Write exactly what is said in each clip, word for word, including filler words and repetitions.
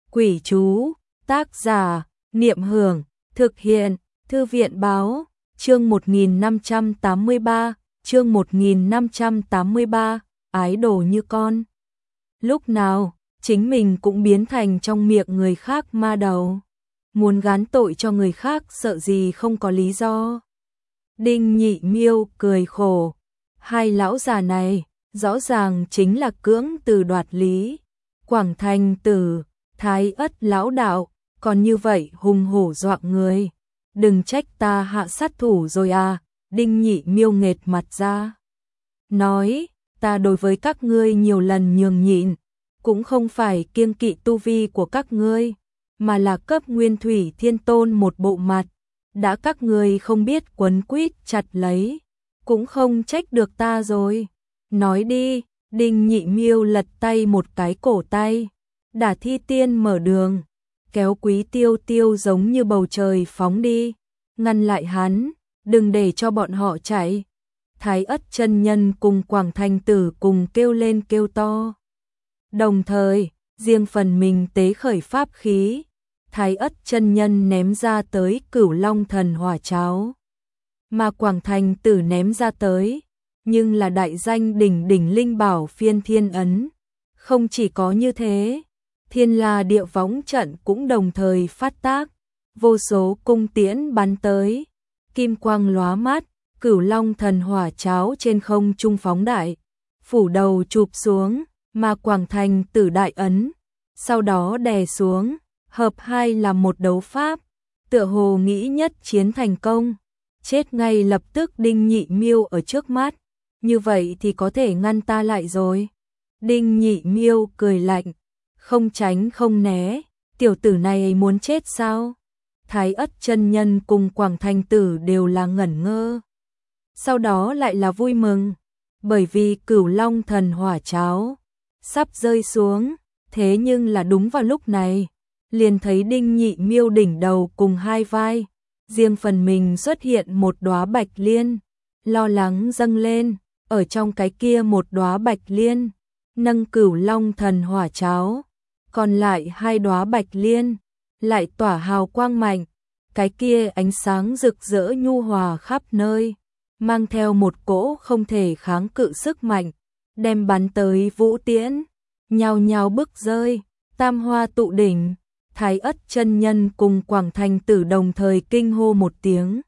Quỷ chú, tác giả, Niệm Hưởng, thực hiện, Thư viện báo, chương một nghìn năm trăm tám mươi ba, chương một nghìn năm trăm tám mươi ba, ái đồ như con. Lúc nào, chính mình cũng biến thành trong miệng người khác ma đầu. Muốn gán tội cho người khác sợ gì không có lý do. Đinh Nhị Miêu cười khổ. Hai lão già này, rõ ràng chính là cưỡng từ đoạt lý. Quảng Thành Tử, Thái Ất lão đạo, còn như vậy hùng hổ dọa người. Đừng trách ta hạ sát thủ rồi à, Đinh Nhị Miêu nghệt mặt ra. Nói, ta đối với các ngươi nhiều lần nhường nhịn, cũng không phải kiêng kỵ tu vi của các ngươi, mà là cấp Nguyên Thủy Thiên Tôn một bộ mặt. Đã các ngươi không biết quấn quýt chặt lấy, cũng không trách được ta rồi. Nói đi, Đinh Nhị Miêu lật tay một cái cổ tay. Đả Thi Tiên mở đường, kéo Quý Tiêu Tiêu giống như bầu trời phóng đi, ngăn lại hắn, đừng để cho bọn họ chạy. Thái Ất chân nhân cùng Quảng Thành Tử cùng kêu lên kêu to. Đồng thời, riêng phần mình tế khởi pháp khí, Thái Ất chân nhân ném ra tới Cửu Long Thần Hỏa Cháo, mà Quảng Thành Tử ném ra tới, nhưng là đại danh đỉnh đỉnh linh bảo Phiên Thiên Ấn. Không chỉ có như thế, Thiên La Địa Võng trận cũng đồng thời phát tác, vô số cung tiễn bắn tới, kim quang lóa mắt, Cửu Long Thần Hỏa Cháo trên không trung phóng đại, phủ đầu chụp xuống, mà Quảng Thành Tử đại ấn, sau đó đè xuống, hợp hai là một đấu pháp, tựa hồ nghĩ nhất chiến thành công, chết ngay lập tức Đinh Nhị Miêu ở trước mắt, như vậy thì có thể ngăn ta lại rồi. Đinh Nhị Miêu cười lạnh, không tránh không né, tiểu tử này muốn chết sao? Thái Ất chân nhân cùng Quảng Thành Tử đều là ngẩn ngơ. Sau đó lại là vui mừng, bởi vì Cửu Long Thần Hỏa Cháo sắp rơi xuống, thế nhưng là đúng vào lúc này, liền thấy Đinh Nhị Miêu đỉnh đầu cùng hai vai, riêng phần mình xuất hiện một đóa bạch liên, lo lắng dâng lên, ở trong cái kia một đóa bạch liên, nâng Cửu Long Thần Hỏa Cháo, còn lại hai đóa bạch liên, lại tỏa hào quang mạnh, cái kia ánh sáng rực rỡ nhu hòa khắp nơi, mang theo một cỗ không thể kháng cự sức mạnh, đem bắn tới vũ tiễn, nhào nhào bức rơi, tam hoa tụ đỉnh. Thái Ất chân nhân cùng Quảng Thành Tử đồng thời kinh hô một tiếng.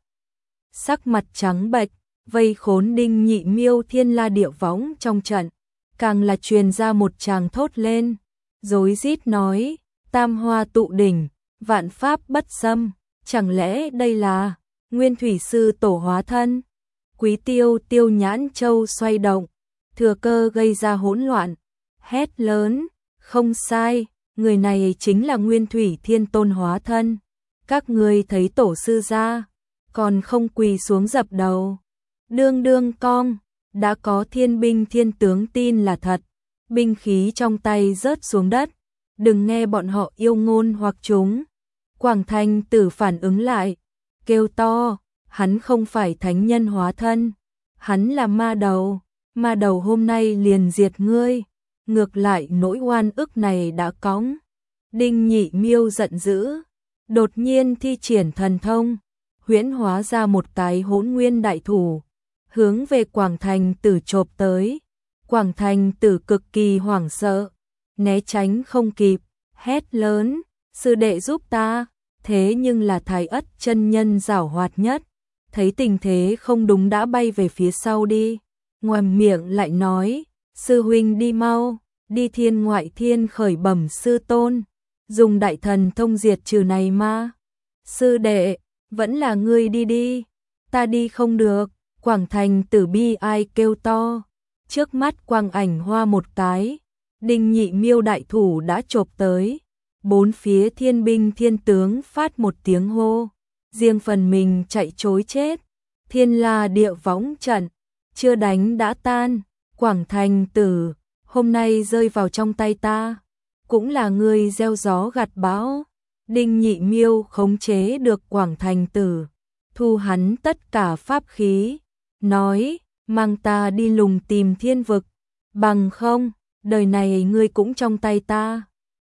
Sắc mặt trắng bệch, vây khốn Đinh Nhị Miêu Thiên La Địa Võng trong trận, càng là truyền ra một tràng thốt lên, rối rít nói, tam hoa tụ đỉnh, vạn pháp bất xâm, chẳng lẽ đây là Nguyên Thủy Sư Tổ hóa thân? Quý Tiêu Tiêu nhãn châu xoay động, thừa cơ gây ra hỗn loạn, hét lớn, không sai, người này chính là Nguyên Thủy Thiên Tôn hóa thân. Các ngươi thấy tổ sư ra, còn không quỳ xuống dập đầu. Đương đương cong, đã có thiên binh thiên tướng tin là thật, binh khí trong tay rớt xuống đất, đừng nghe bọn họ yêu ngôn hoặc chúng. Quảng Thành Tử phản ứng lại, kêu to, hắn không phải thánh nhân hóa thân, hắn là ma đầu, ma đầu hôm nay liền diệt ngươi, ngược lại nỗi oan ức này đã cõng. Đinh Nhị Miêu giận dữ, đột nhiên thi triển thần thông, huyễn hóa ra một cái hỗn nguyên đại thủ, hướng về Quảng Thành Tử chộp tới. Quảng Thành Tử cực kỳ hoảng sợ, né tránh không kịp, hét lớn, sư đệ giúp ta. Thế nhưng là Thái Ất chân nhân giảo hoạt nhất, thấy tình thế không đúng đã bay về phía sau đi, ngoàm miệng lại nói, sư huynh đi mau, đi thiên ngoại thiên khởi bẩm sư tôn, dùng đại thần thông diệt trừ này ma. Sư đệ, vẫn là ngươi đi đi, ta đi không được. Quảng Thành Tử bi ai kêu to, trước mắt quang ảnh hoa một cái, Đinh Nhị Miêu đại thủ đã chộp tới, bốn phía thiên binh thiên tướng phát một tiếng hô, riêng phần mình chạy trối chết. Thiên La Địa Võng trận chưa đánh đã tan. Quảng Thành Tử, hôm nay rơi vào trong tay ta, cũng là ngươi gieo gió gặt bão. Đinh Nhị Miêu khống chế được Quảng Thành Tử, thu hắn tất cả pháp khí, nói, mang ta đi lùng tìm thiên vực, bằng không, đời này ngươi cũng trong tay ta.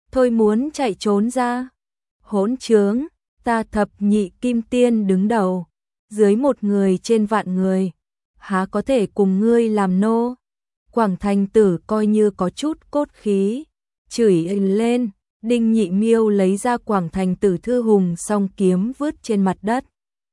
thôi muốn chạy trốn ra. Hỗn trướng, ta thập nhị kim tiên đứng đầu, dưới một người trên vạn người, há có thể cùng ngươi làm nô. Quảng Thành Tử coi như có chút cốt khí, chửi lên. Đinh Nhị Miêu lấy ra Quảng Thành Tử thư hùng song kiếm vứt trên mặt đất.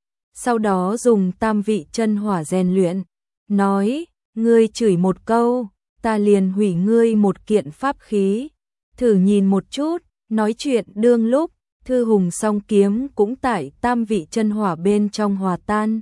Sau đó dùng tam vị chân hỏa rèn luyện, nói, ngươi chửi một câu, ta liền hủy ngươi một kiện pháp khí. Thử nhìn một chút, nói chuyện đương lúc, thư hùng song kiếm cũng tại tam vị chân hỏa bên trong hòa tan.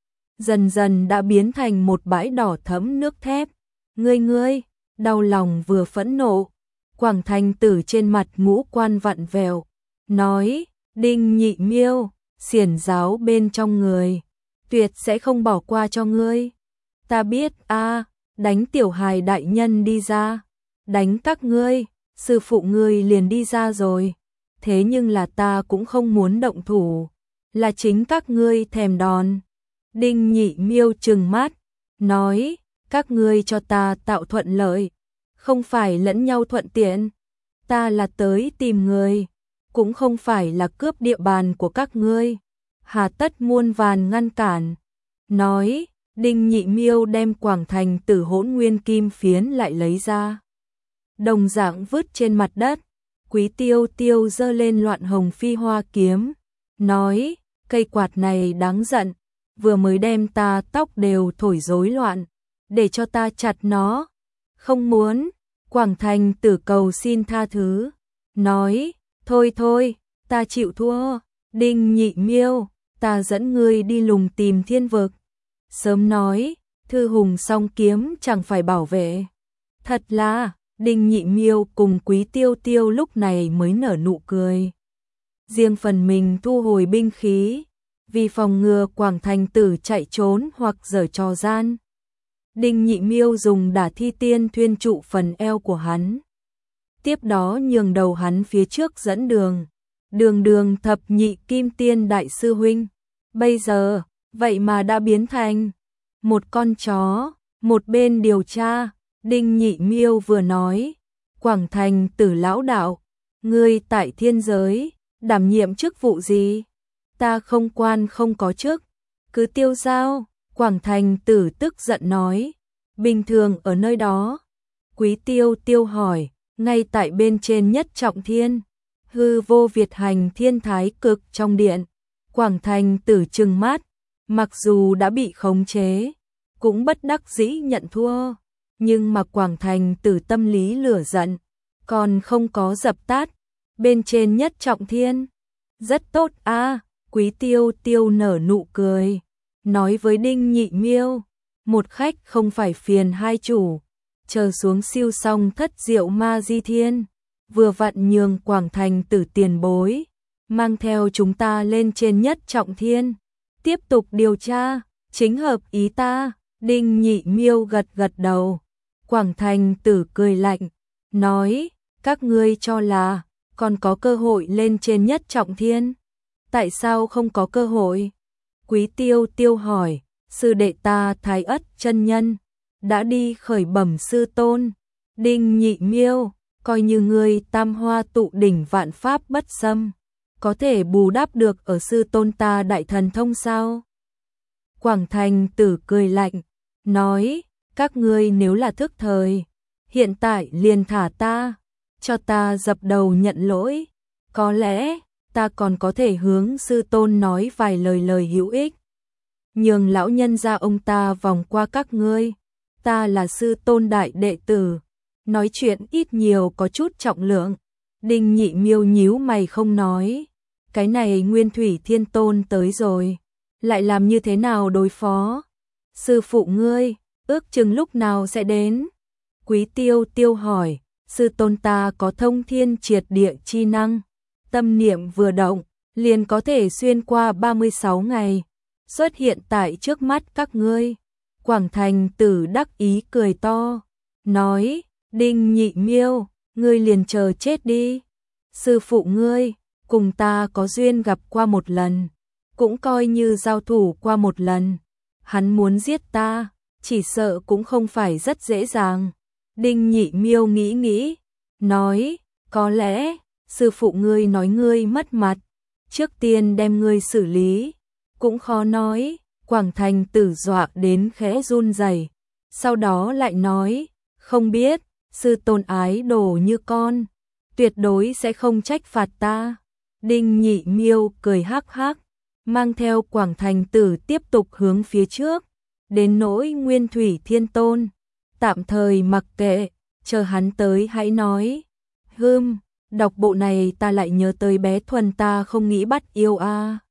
Dần dần đã biến thành một bãi đỏ thẫm nước thép. Ngươi ngươi, đau lòng vừa phẫn nộ. Quảng Thành Tử trên mặt ngũ quan vặn vẹo, nói, Đinh Nhị Miêu, xiển giáo bên trong người, tuyệt sẽ không bỏ qua cho ngươi. Ta biết a, đánh tiểu hài đại nhân đi ra, đánh các ngươi, sư phụ ngươi liền đi ra rồi. Thế nhưng là ta cũng không muốn động thủ, là chính các ngươi thèm đòn. Đinh Nhị Miêu trừng mắt, nói, các ngươi cho ta tạo thuận lợi, không phải lẫn nhau thuận tiện. Ta là tới tìm người, cũng không phải là cướp địa bàn của các ngươi. Hà tất muôn vàn ngăn cản. Nói, Đinh Nhị Miêu đem Quảng Thành Tử hỗn nguyên kim phiến lại lấy ra. Đồng dạng vứt trên mặt đất. Quý Tiêu Tiêu giơ lên loạn hồng phi hoa kiếm. Nói, cây quạt này đáng giận, vừa mới đem ta tóc đều thổi rối loạn, để cho ta chặt nó. Không muốn. Quảng Thành Tử cầu xin tha thứ, nói, thôi thôi, ta chịu thua. Đinh Nhị Miêu, ta dẫn ngươi đi lùng tìm thiên vực. Sớm nói, thư hùng song kiếm chẳng phải bảo vệ. Thật là, Đinh Nhị Miêu cùng Quý Tiêu Tiêu lúc này mới nở nụ cười. Riêng phần mình thu hồi binh khí, vì phòng ngừa Quảng Thành Tử chạy trốn hoặc giở trò gian. Đinh Nhị Miêu dùng đả thi tiên thuyên trụ phần eo của hắn. Tiếp đó nhường đầu hắn phía trước dẫn đường. Đường đường thập nhị kim tiên đại sư huynh. Bây giờ, vậy mà đã biến thành một con chó. Một bên điều tra, Đinh Nhị Miêu vừa nói, Quảng Thành Tử lão đạo, ngươi tại thiên giới, đảm nhiệm chức vụ gì? Ta không quan không có chức, cứ tiêu giao. Quảng Thành Tử tức giận nói, bình thường ở nơi đó. Quý Tiêu Tiêu hỏi, ngay tại bên trên nhất trọng thiên, hư vô Việt hành thiên thái cực trong điện. Quảng Thành Tử trừng mắt, mặc dù đã bị khống chế, cũng bất đắc dĩ nhận thua, nhưng mà Quảng Thành Tử tâm lý lửa giận, còn không có dập tắt. Bên trên nhất trọng thiên, rất tốt a. À, Quý Tiêu Tiêu nở nụ cười, nói với Đinh Nhị Miêu, một khách không phải phiền hai chủ, chờ xuống siêu xong thất diệu ma di thiên, vừa vặn nhường Quảng Thành Tử tiền bối, mang theo chúng ta lên trên nhất trọng thiên, tiếp tục điều tra, chính hợp ý ta. Đinh Nhị Miêu gật gật đầu. Quảng Thành Tử cười lạnh, nói, các ngươi cho là còn có cơ hội lên trên nhất trọng thiên, tại sao không có cơ hội? Quý Tiêu Tiêu hỏi, sư đệ ta Thái Ất chân nhân đã đi khởi bẩm sư tôn. Đinh Nhị Miêu, coi như ngươi tam hoa tụ đỉnh vạn pháp bất xâm, có thể bù đắp được ở sư tôn ta đại thần thông sao? Quảng Thành Tử cười lạnh, nói, các ngươi nếu là thức thời, hiện tại liền thả ta, cho ta dập đầu nhận lỗi, có lẽ ta còn có thể hướng sư tôn nói vài lời lời hữu ích, nhường lão nhân gia ông ta vòng qua các ngươi. Ta là sư tôn đại đệ tử, nói chuyện ít nhiều có chút trọng lượng. Đinh Nhị Miêu nhíu mày không nói, cái này Nguyên Thủy Thiên Tôn tới rồi, lại làm như thế nào đối phó? Sư phụ ngươi, ước chừng lúc nào sẽ đến? Quý Tiêu Tiêu hỏi, sư tôn ta có thông thiên triệt địa chi năng, tâm niệm vừa động, liền có thể xuyên qua ba mươi sáu ngày, xuất hiện tại trước mắt các ngươi. Quảng Thành Tử đắc ý cười to, nói, Đinh Nhị Miêu, ngươi liền chờ chết đi. Sư phụ ngươi, cùng ta có duyên gặp qua một lần, cũng coi như giao thủ qua một lần. Hắn muốn giết ta, chỉ sợ cũng không phải rất dễ dàng. Đinh Nhị Miêu nghĩ nghĩ, nói, có lẽ sư phụ ngươi nói ngươi mất mặt, trước tiên đem ngươi xử lý, cũng khó nói. Quảng Thành Tử dọa đến khẽ run rẩy, sau đó lại nói, không biết, sư tôn ái đồ như con, tuyệt đối sẽ không trách phạt ta. Đinh Nhị Miêu cười hắc hắc, mang theo Quảng Thành Tử tiếp tục hướng phía trước, đến nỗi Nguyên Thủy Thiên Tôn, tạm thời mặc kệ, chờ hắn tới hãy nói. Hừm, đọc bộ này ta lại nhớ tới bé Thuần ta không nghĩ bắt yêu a.